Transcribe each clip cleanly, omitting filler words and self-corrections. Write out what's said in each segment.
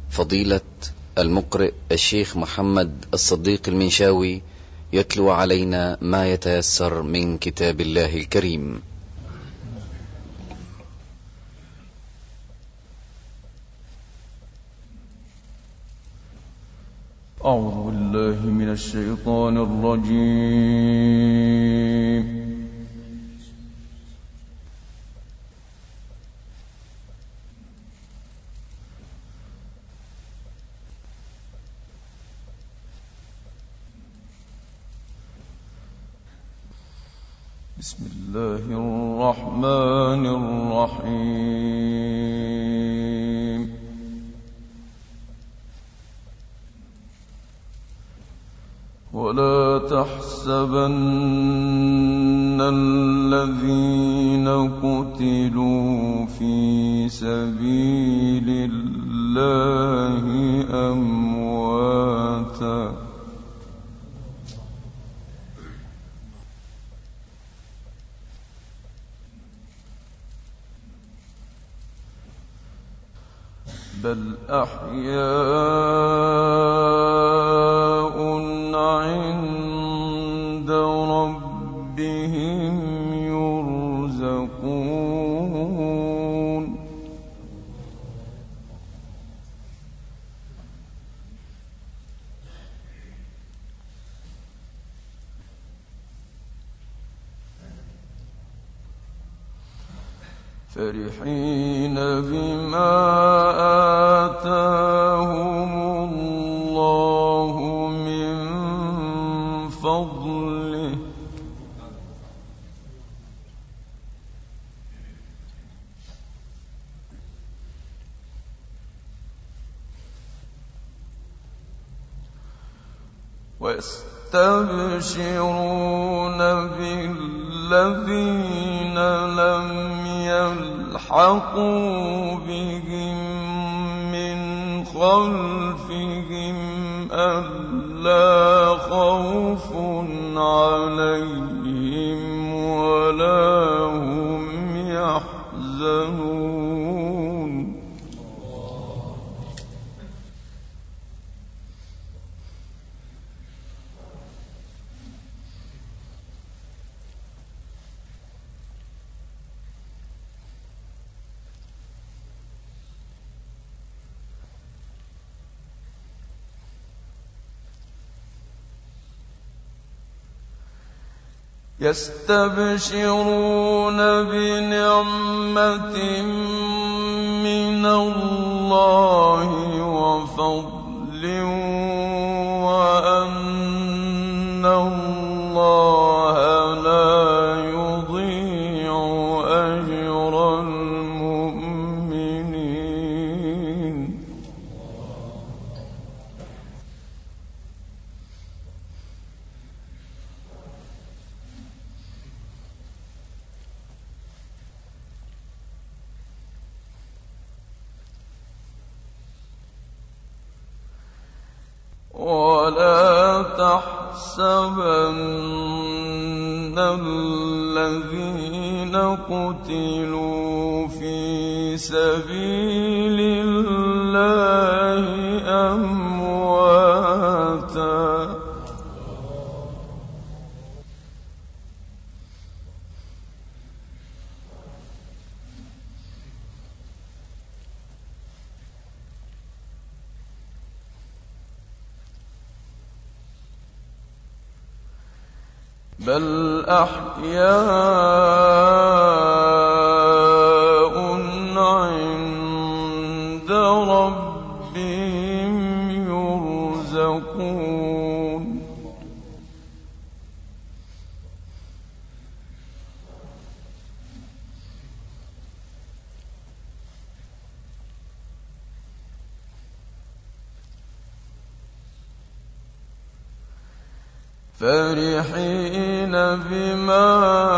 فضيلة المقرئ الشيخ محمد الصديق المنشاوي يتلو علينا ما يتيسر من كتاب الله الكريم. أعوذ بالله من الشيطان الرجيم. بسم الله الرحمن الرحيم. ولا تحسبن الذين قتلوا في سبيل الله أمواتا بل أحياء عند ربهم يرزقون. فرحين بما آتاهم الله من فضله ويستبشرون بالذين لم يلحقوا بهم من خلفهم ألا خوف عليهم ولا هم يحزنون. يستبشرون بنعمة من الله وفضل وأن الله لا يضيع أجر المؤمنين. ولا تحسبن الذين قتلوا في سبيل الله أمواتا بل أحياء عند ربهم يرزقون. فرحين بما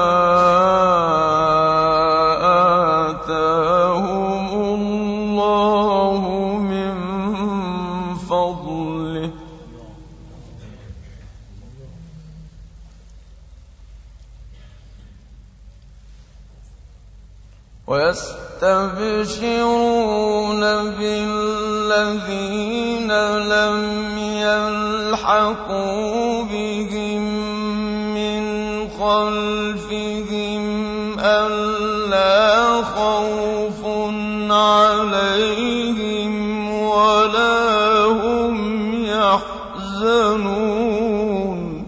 آتاهم الله من فضله ويستبشرون يستبشرون بالذين لم يلحقوا بهم من خلفهم ألا خوف عليهم ولا هم يحزنون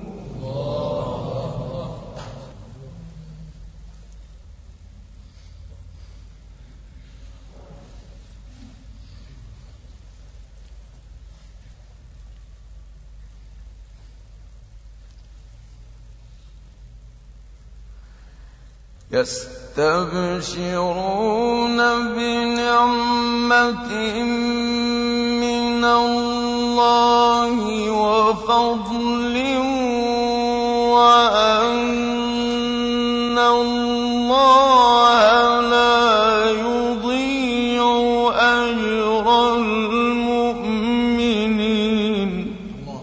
يستبشرون بنعمة من الله وفضل وأن الله لا يضيع أجر المؤمنين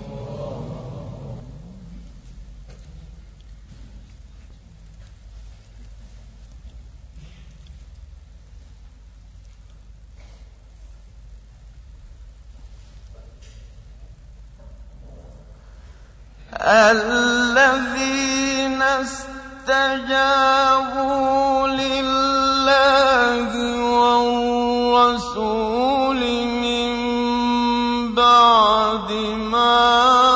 الذين استجابوا لله والرسول من بعد ما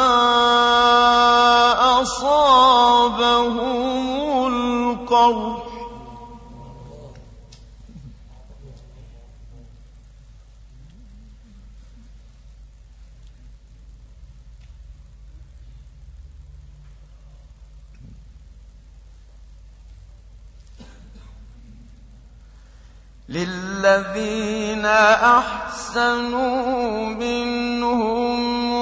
أصابهم القرح للذين أحسنوا منهم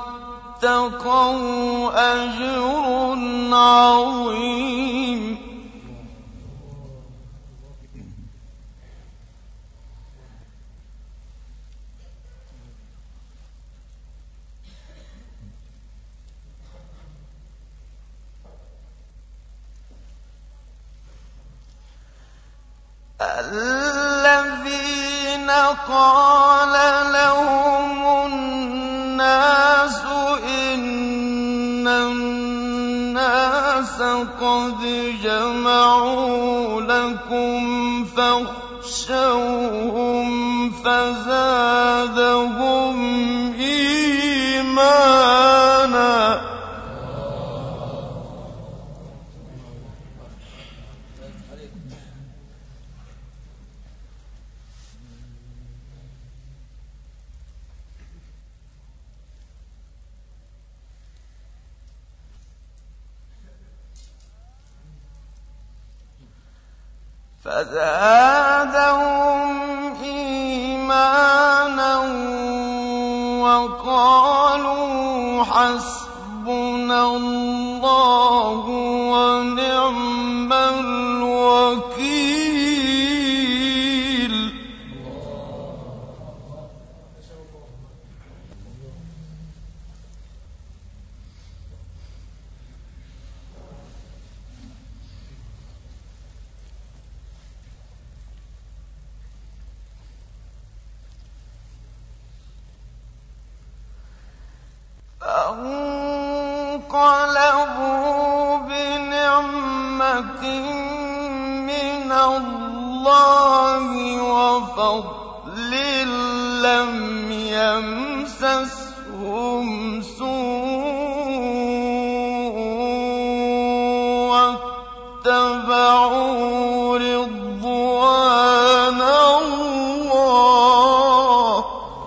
واتقوا أجر عظيم الذين قال لهم الناس إن الناس قد جمعوا لكم فاخشوهم فزادهم إيمانا وقالوا حسبنا الله ونعم الوكيل فانقلبوا بنعمة من الله وفضل لم يمسسهم سوء واتبعوا رضوان الله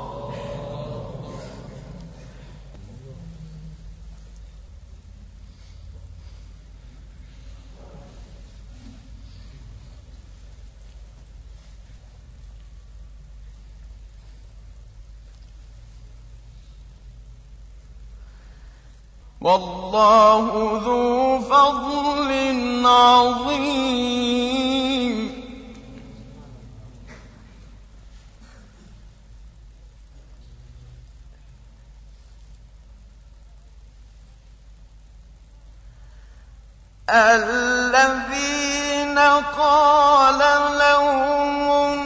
والله ذو فضل عظيم الذين قال لهم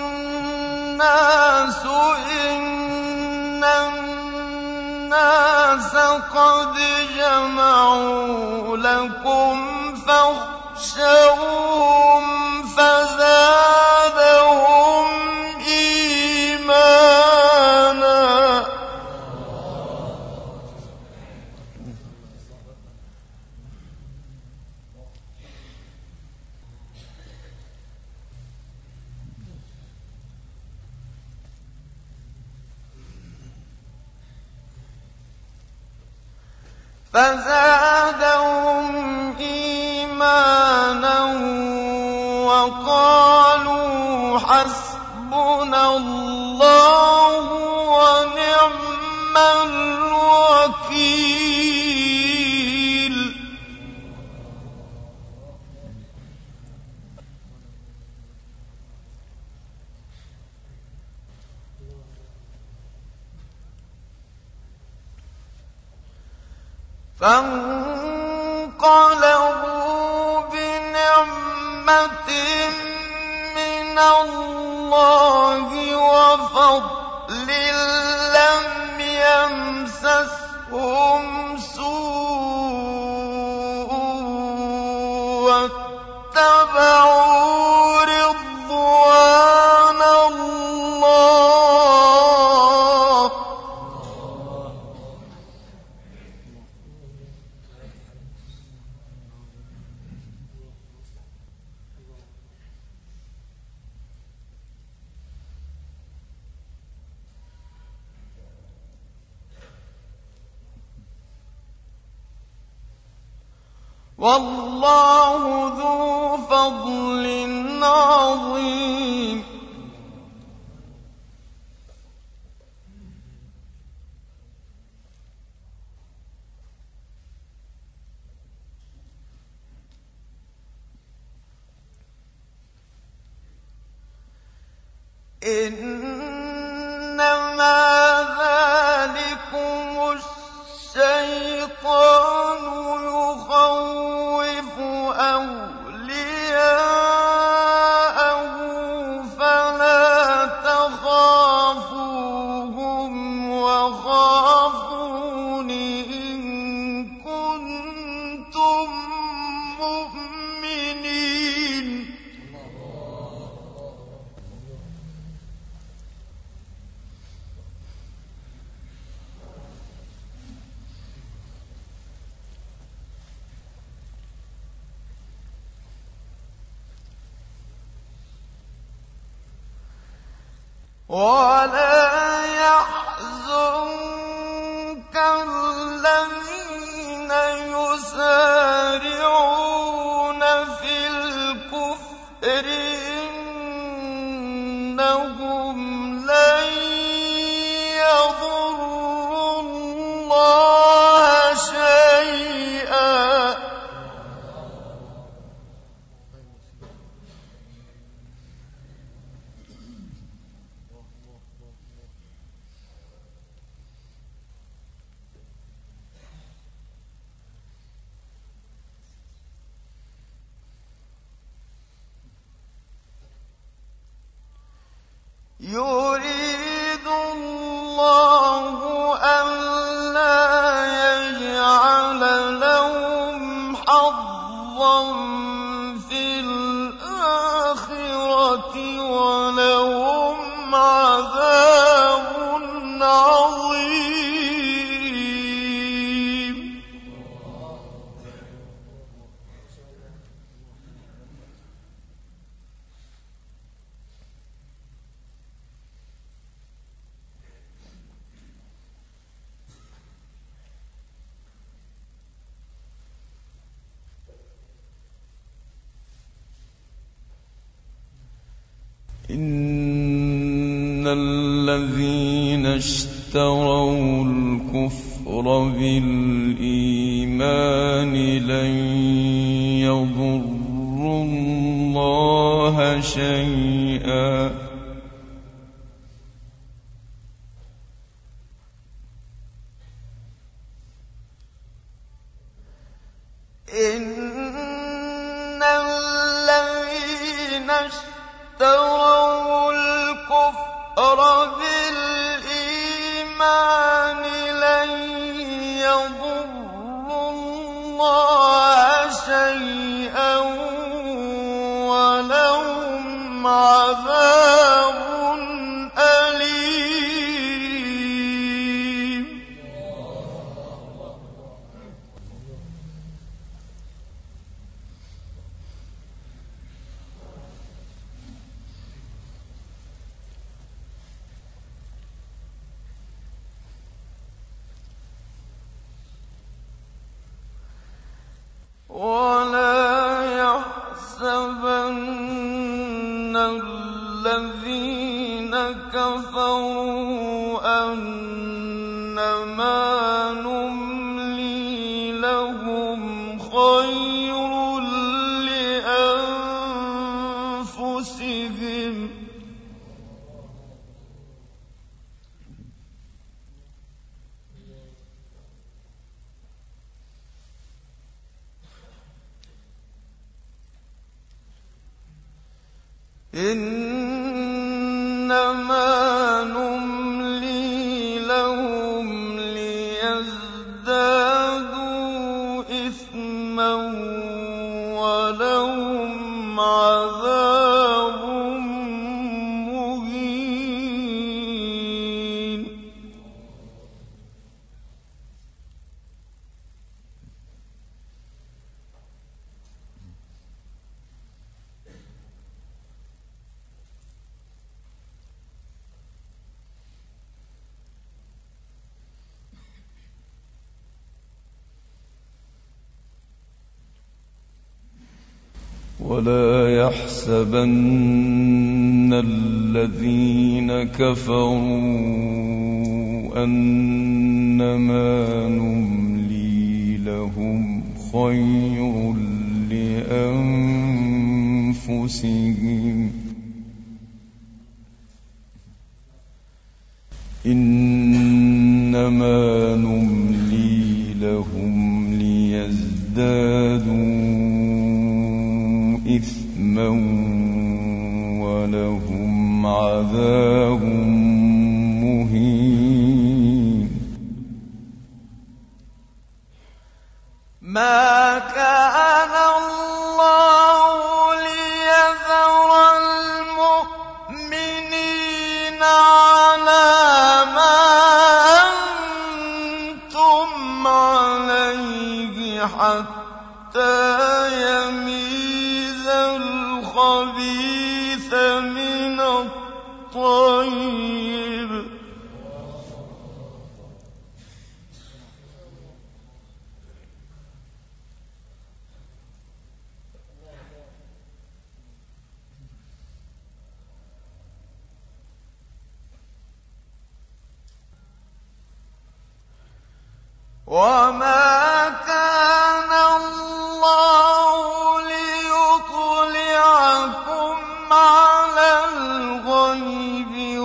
إن الناس قد جمعوا لكم فاخشوهم فزادهم إيمانا. وقالوا حسبنا الله ونعم الوكيل. فانقلبوا بنعمة من الله وفضل لم يمسسهم سوء واتبعوا رضوان الله. والله ذو فضل عظيم. إنما ذلكم الشيطان يخوف أولياءه فلا تخافوهم وخافون إن كنتم مؤمنين. ولا يحزنك الذين يسارعون في الكفر إنهم لن يضروا الله شيئا. يريد الله ألا يجعل لهم حظا في الآخرة ولهم عذاب عظيم. إن الذين اشتروا الكفر بالإيمان لن يضروا الله شيئا إن الذين اشتروا الكفر كفروا أنما نملي لهم خير لأنفسهم إنما نملي لهم ليزدادوا إثما ولهم عذاب مهين ولا يحسبن الذين كفروا أنما نملي لهم خير لأنفسهم إنما نملي لهم ليزدادوا إثما ولهم عذاب مهين ما كان الله ليذر المؤمنين على ما أنتم عليه حتى يميز الخبيث من الطيب وما كان الله ليطلعكم على الغيب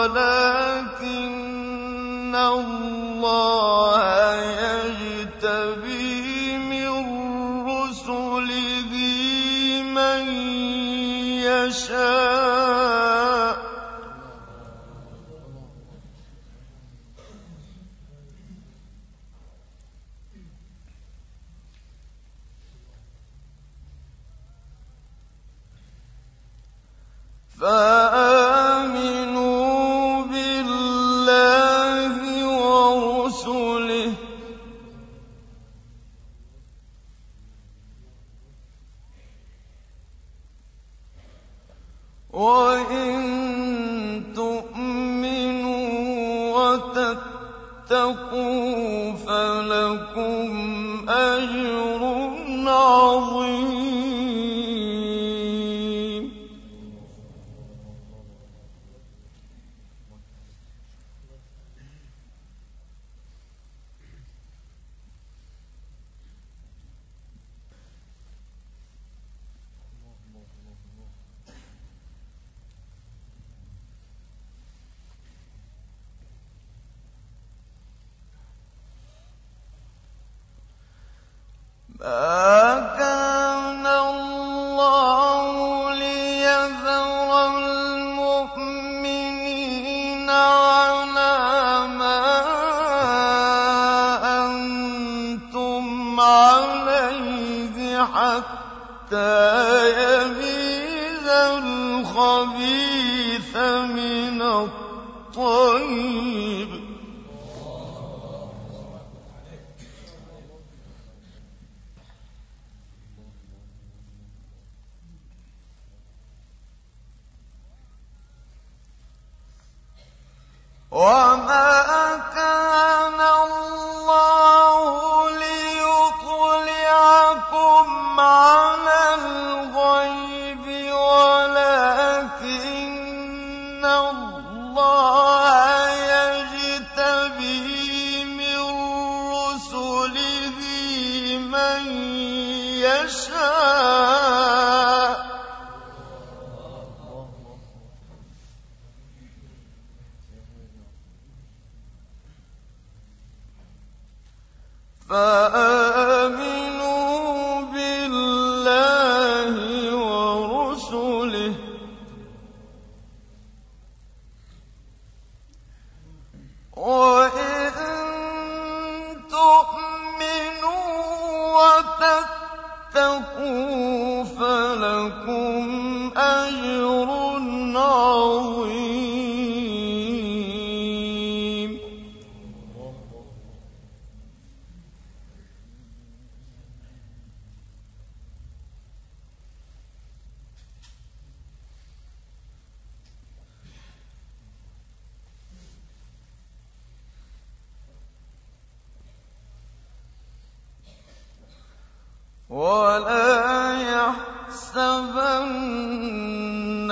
ولكن الله يجتبي من رسله من يشاء فآمنوا بالله ورسله وإن تؤمنوا وتتقوا فلكم أجر عظيم ما كان الله ليذر المؤمنين على ما أنتم عليه حتى يميز الخبيث من الطيب وما كان الله ليطلعكم على الغيب ولكن اللَّهَ يَجْتَبِي مِن رُّسُلِهِ مَن يَشَاءُ ۖ فآمنوا بالله ورسله ۚ وإن تؤمنوا وتتقوا فلكم أجر عظيم. ولا يحسبن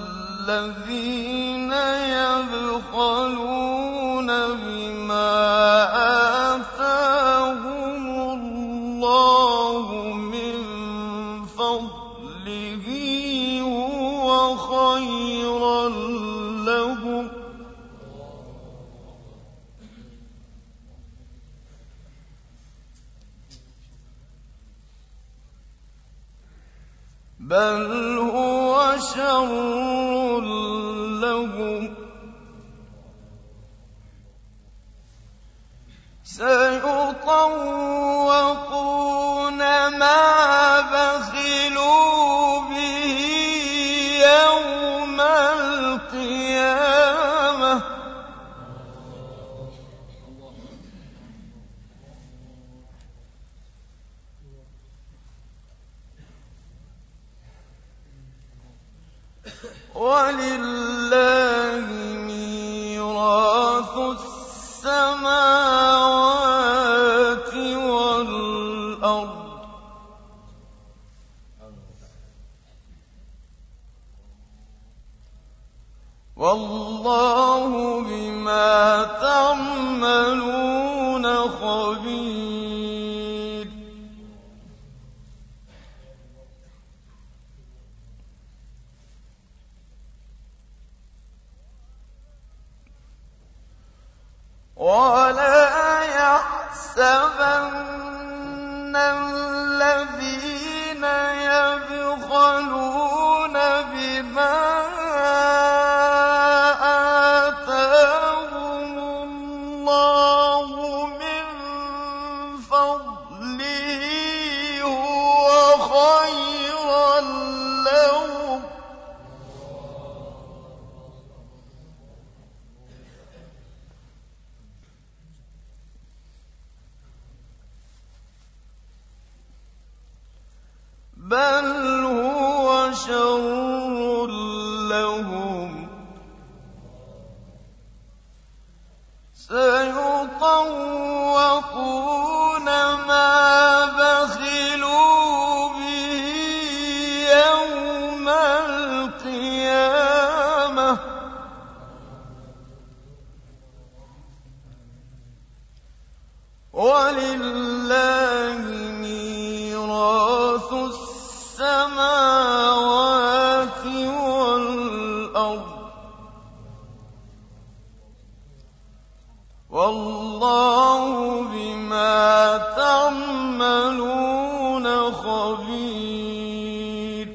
الذين يبخلون بما آتاهم الله من فضله هو خيرا لهم، بل هو شر لهم، سيطوقون ما بخلوا به يوم القيامة، ولله ميراث السماوات والأرض، والله بما تعملون خبير. ولا يحسبن الذين يبخلون بما آتاهم الله من فضله هو خيرا لهم، بل هو شر لهم، سيطوقون ما بخلوا به يوم القيامة، ولله ميراث السماوات والأرض، والله بما تعملون خبير.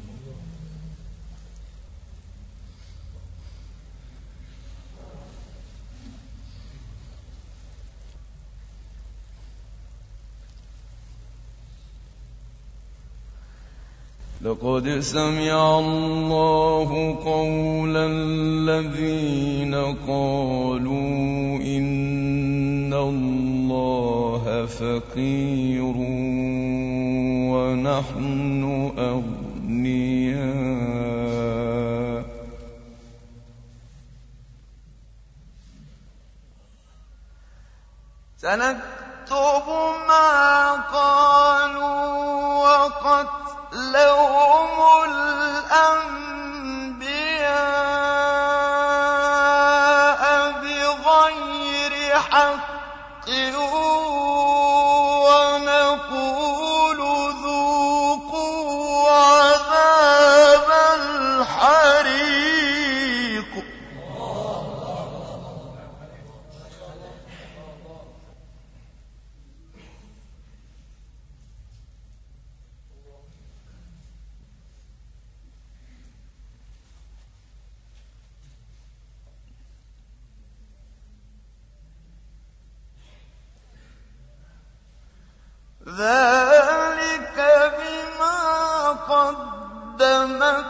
لقد سمع الله قول الذين قالوا إن الله فقير ونحن أغنياء، سنكتب ما قالوا وقتلهم الأنبياء حق ونقول ذوقوا عذاب الحريق. ذلك بما قدمت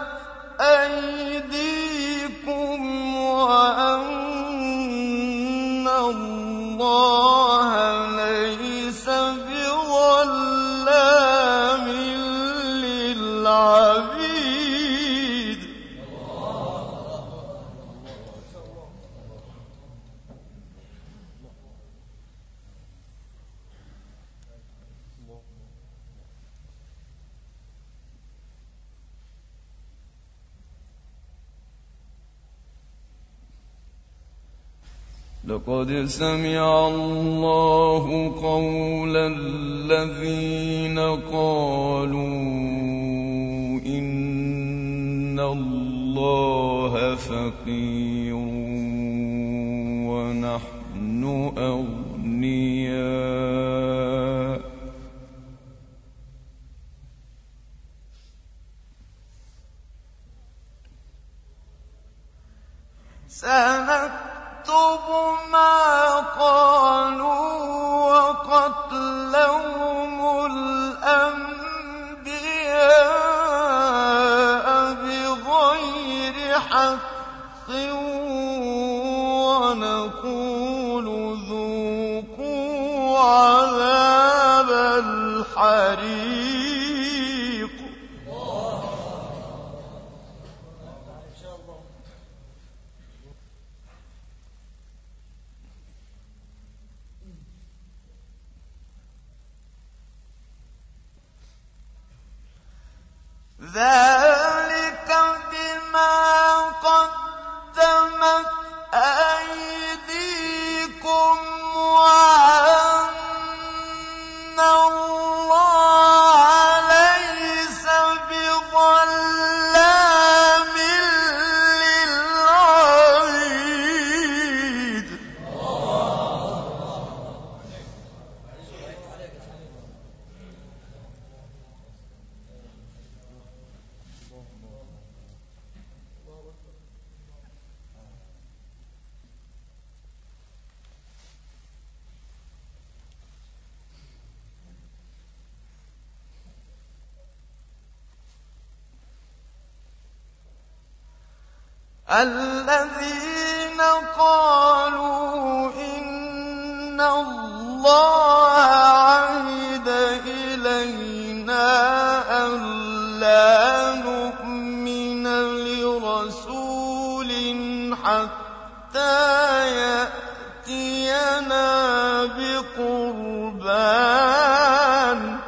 أيديكم وأن الله ليس بظلام للعبيد. لقد سمع الله قول الذين قالوا إن الله فقير ونحن أغنياء سنكتب ما قالوا وقتلهم الأنبياء بغير حق ونقول ذوقوا عذاب الحريق. ذلك بما قدمت أيديكم وأن الله ليس بظلام للعبيد. الذين قالوا إن الله عهد إلينا ألا نؤمن لرسول حتى يأتينا بقربان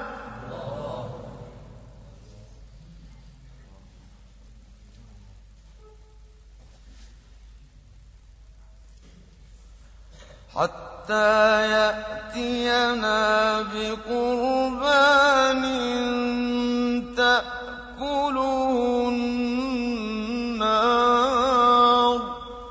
تأكله النار.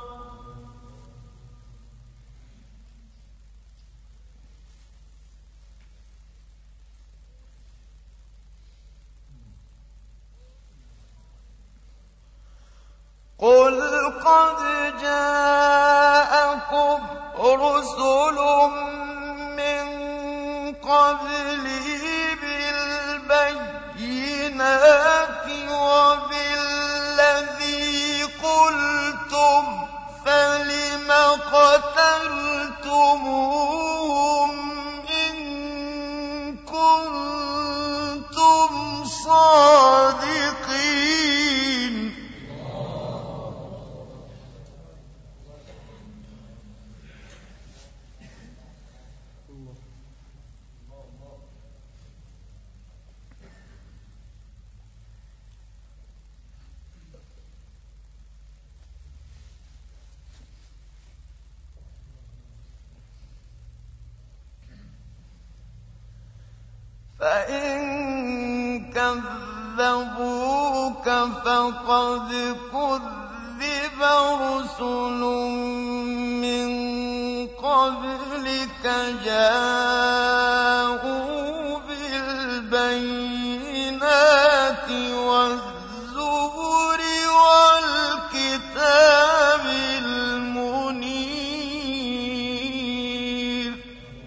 قل قد جاءكم رسل من قبلي بالبينات وبالذي قلتم فلم قتلتموهم إن كنتم صادقين. فإن كذبوك فقد كذب رسل من قبلك جاءوا بالبينات والزبر والكتاب المنير.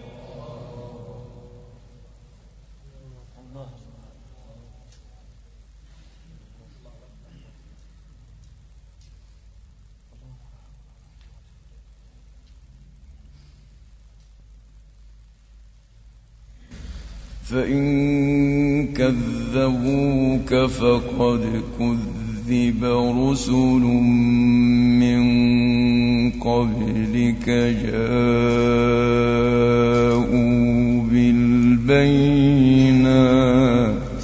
فإن كذبوك فقد كذب رسل من قبلك جاءوا بالبينات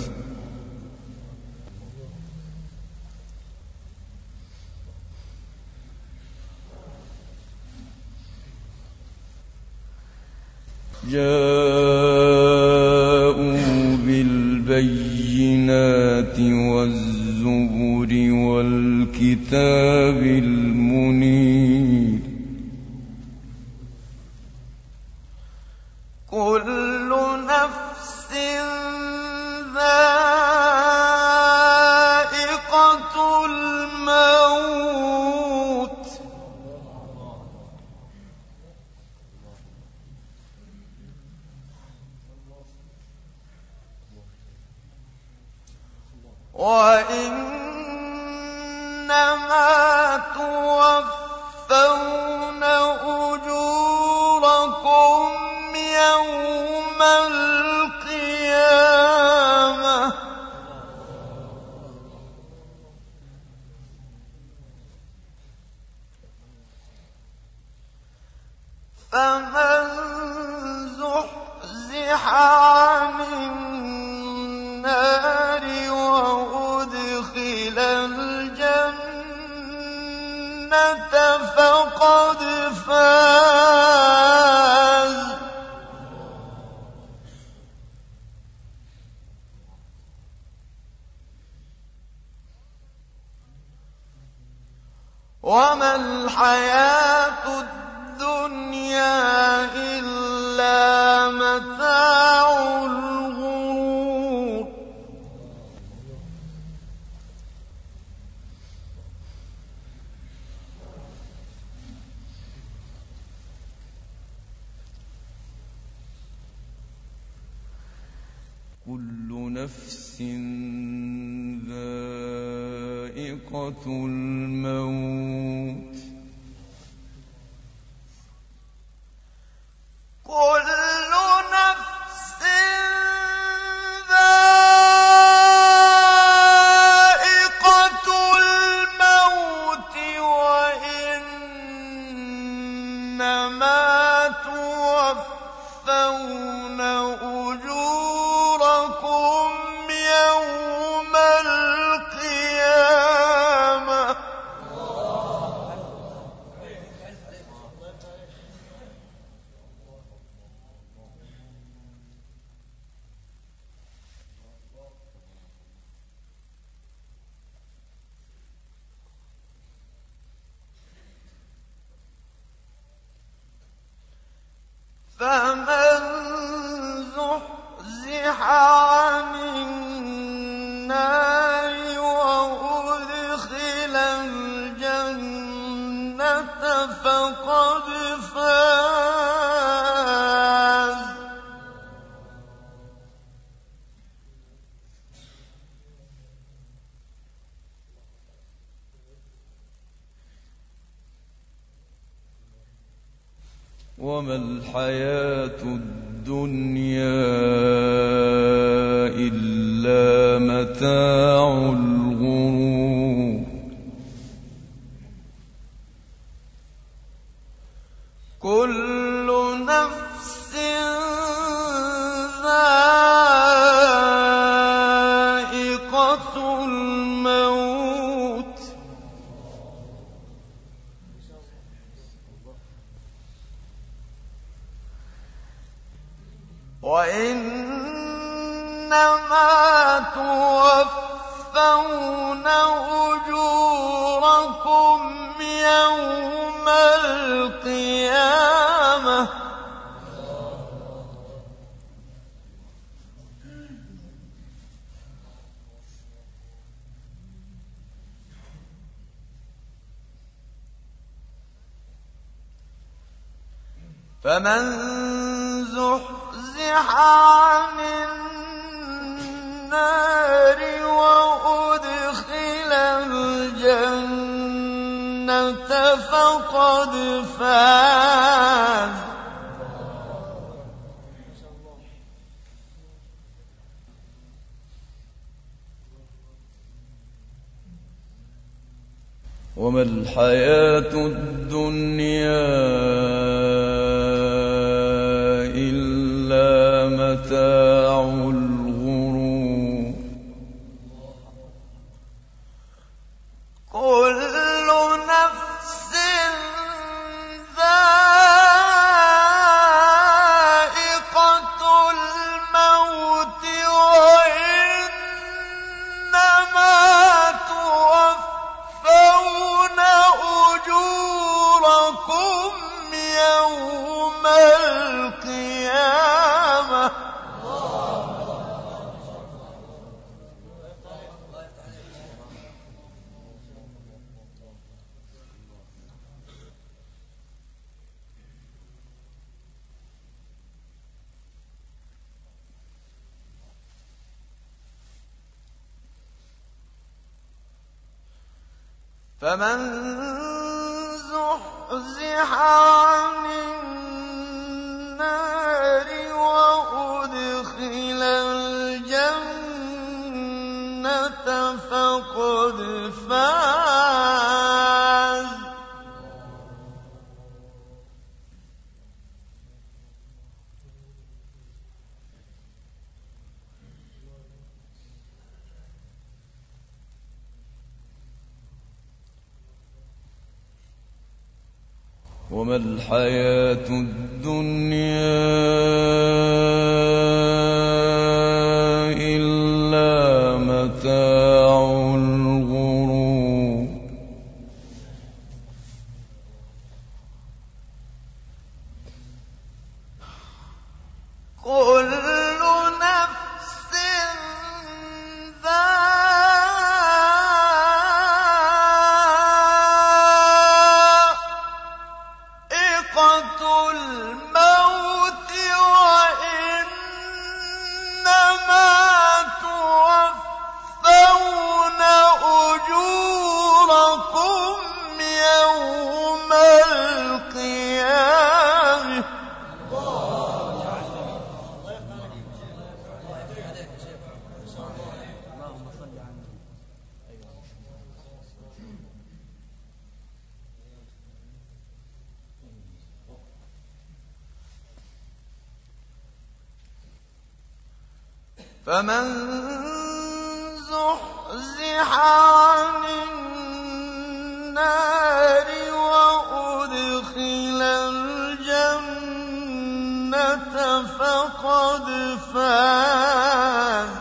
والزبر والكتاب المنير. كل نفس ذائقة الموت وإنما توفون أجوركم يوم القيامة فمن زحزح عن النار وأدخل الجنة فقد فاز. وما الحياة الدنيا إلا متاع الغرور. كل نفس ذائقة الموت كل نفس ذائقة الموت وإنما توفون أجوركم يوم القيامة فمن زحزح عن النار وأدخل الجنة فقد فاز. وما الحياة الدنيا إلا متاع الغرور. كل نفس ذائقة الموت وإنما توفون أجوركم يوم القيامة فمن زحزح عن النار وأدخل الجنة فقد فاز وما الحياة الدنيا إلا متاع الغرور كل نفس ذائقة الموت وإنما توفون أجوركم يوم القيامة فمن زحزح عن النار وأدخل الجنة فقد فاز وما الحياة الدنيا إلا متاع الغرور كل نفس ذائقة الموت وإنما توفون أجوركم يوم القيامة فمن زحزح عن النار وأدخل الجنة فقد فاز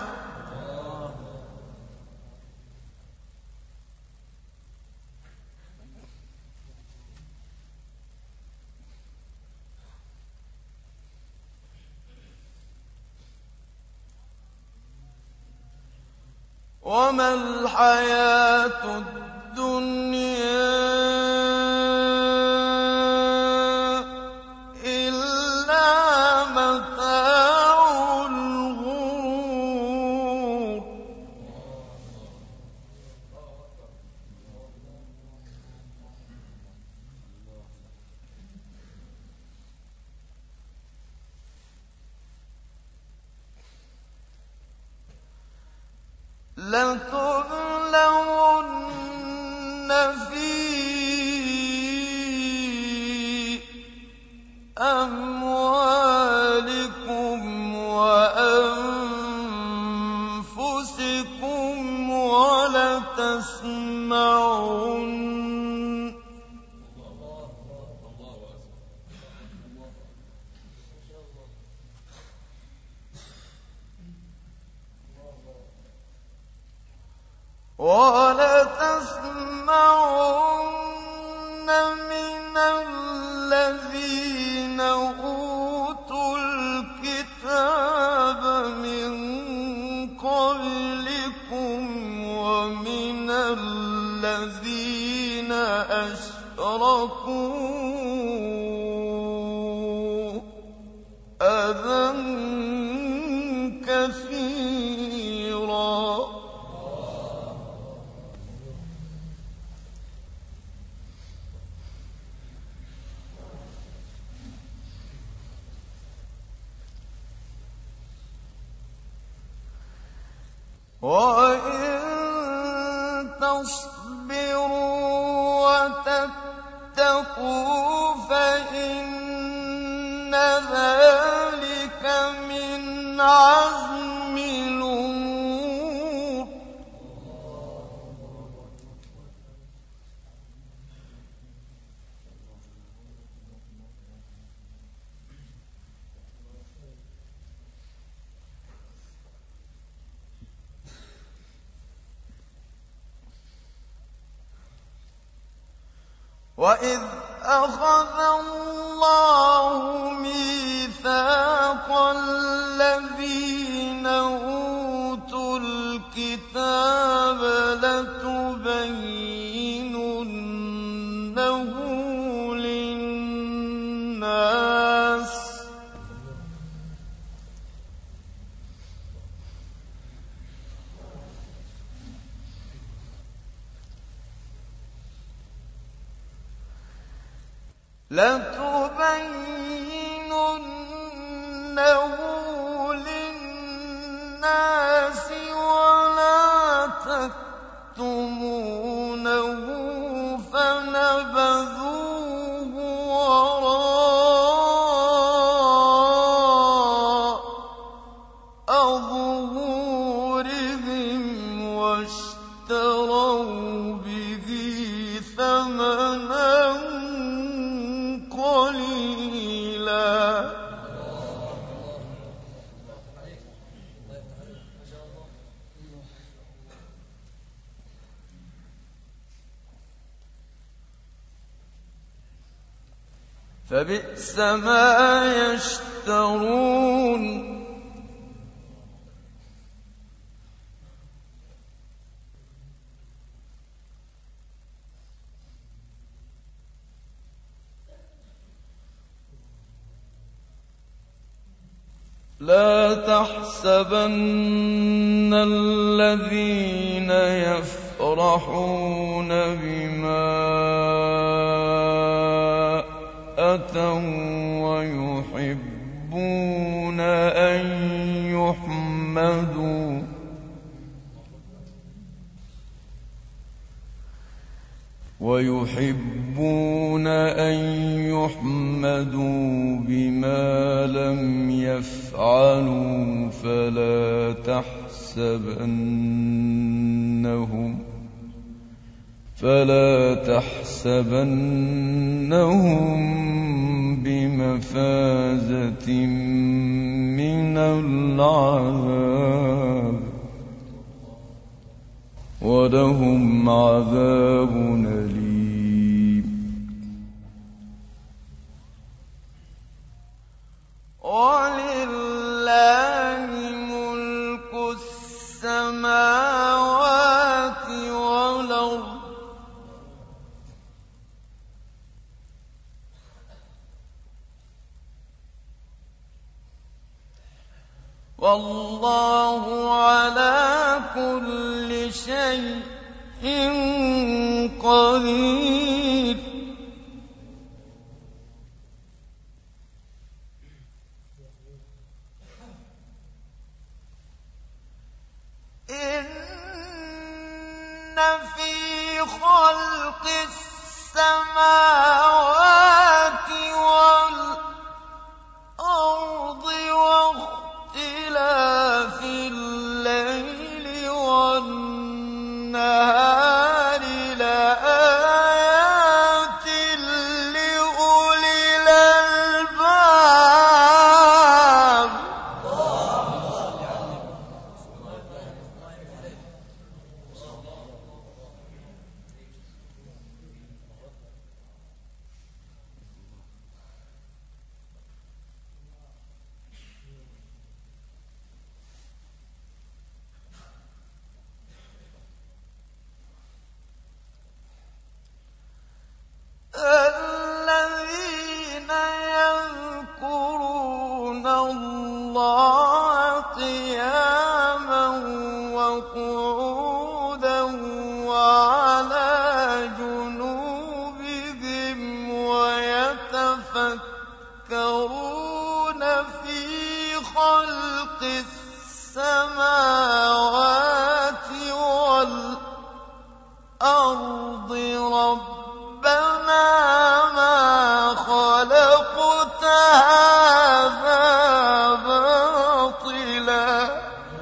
وما الحياة الدنيا إلا متاع الغرور لتبلون في أموالكم وأنفسكم ولتسمعن فَرَّقُوا أَذًى كَثِيرًا. وَإِن تَصْبِرُوا وَتَتَّقُوا فَإِنَّ ذَلِكَ مِنْ عَزْمِ الْأُمُورِ. وَإِذْ أَخَذَ اللَّهُ مِيثَاقَ الَّذِينَ أُوتُوا الْكِتَابَ لَتُبَيِّنُنَّهُ لِلنَّاسِ وَلَا تَكْتُمُونَهُ فَنَبَذُوهُ وَرَاءَ ظُهُورِهِمْ وَاشْتَرَوْا بِهِ ثَمَنًا قَلِيلًا. فَبِئْسَ مَا يَشْتَرُونَ. لَا تَحْسَبَنَّ الَّذِينَ يَفْرَحُونَ بِمَا أَتَوا وَّيُحِبُّونَ أَن يُحْمَدُوا بِمَا لَمْ يَفْعَلُوا فَلَا تَحْسَبَنَّهُم بِمَفَازَةٍ مِّنَ الْعَذَابِ وَلَهُمْ عَذَابٌ أَلِيمٌ. وَلِلَّهِ مُلْكُ السَّمَاوَاتِ وَالْأَرْضِ وَاللَّهُ عَلَىٰ كُلِّ شَيْءٍ قَدِيرٌ. إِنَّ فِي خَلْقِ السَّمَاوَاتِ وَالْأَرْضِ وَاخْتِلَافِ اللَّيْلِ وَالنَّهَارِ لَآيَاتٍ يتفكرون في خلق السماوات والأرض ربنا ما خلقت هذا باطلا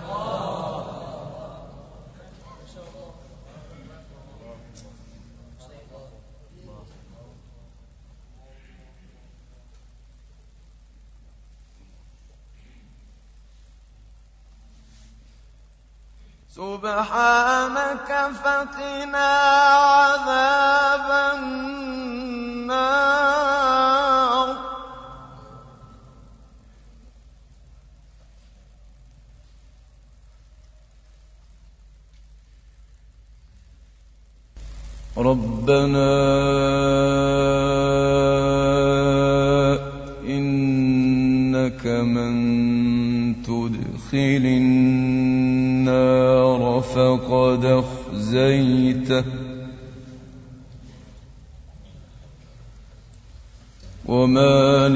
سبحانك فقنا عذاب النار ربنا إنك من تدخل النار فقد أخزيته وما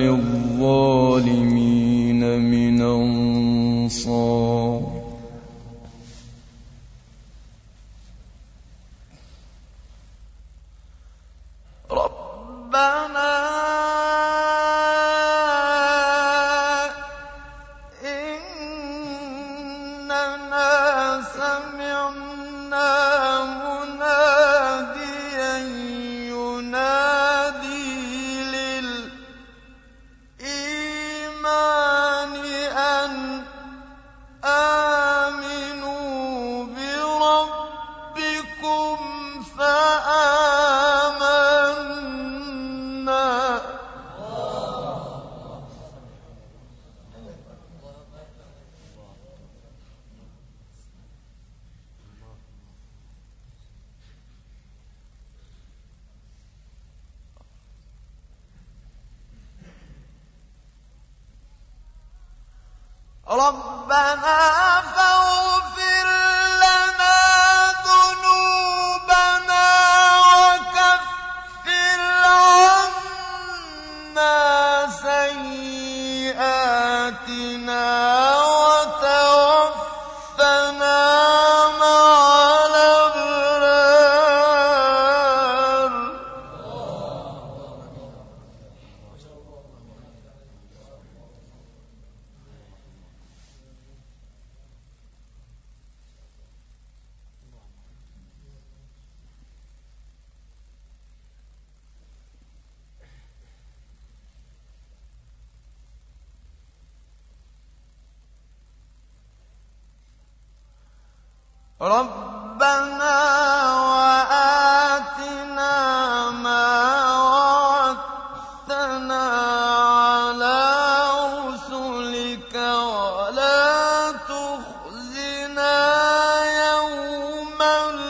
للظالمين من أنصار ربنا إننا سمعنا مناديا ينادي للإيمان أن آمنوا بربكم فآمنا ربنا فاغفر لنا ذنوبنا وكفر عنا سيئاتنا وتوفنا مع الأبرار ربنا وآتنا ما وعدتنا على رسلك ولا تخزنا يوم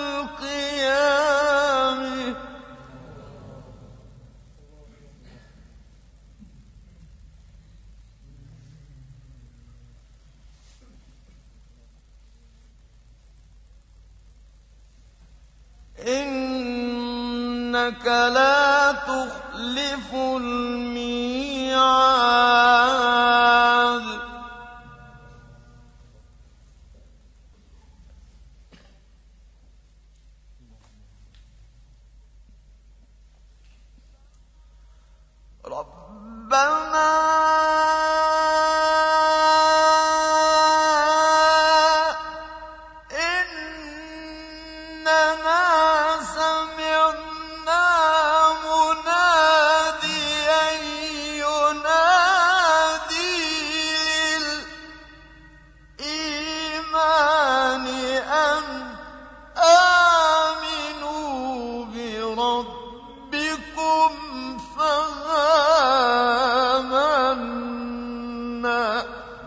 القيامة إنك لا تخلف الميعاد ربنا إننا سمعنا مناديا ينادي للإيمان أن آمنوا بربكم فآمنا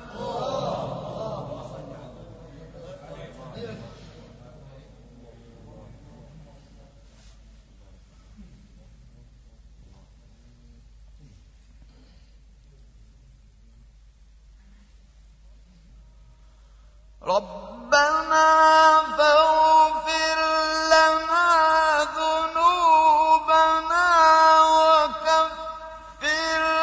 ربنا فاغفر لنا ذنوبنا وكفر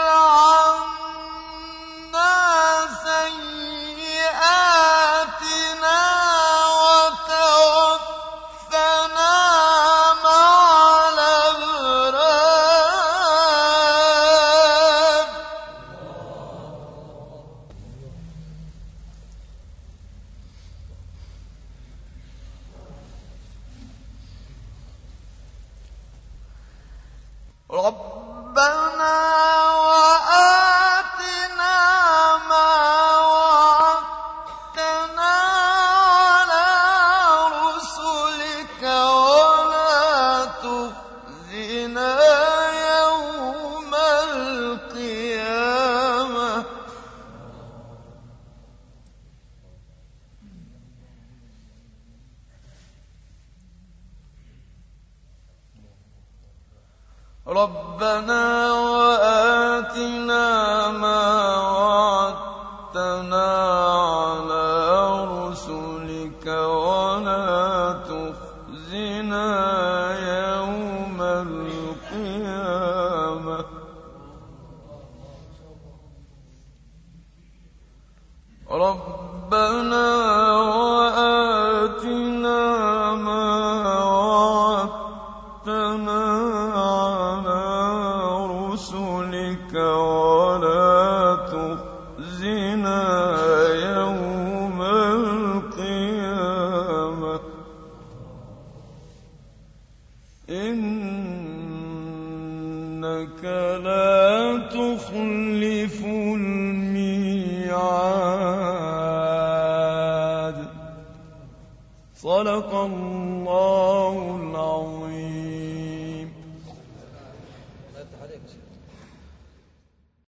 ربنا وآتنا ما وعدتنا على رسلك ولا تخزنا يوم القيامة ربنا وآتنا ما وعدتنا على رسلك ولا تخزنا يوم القيامة إنك لا تخلف الميعاد صدق الله العظيم.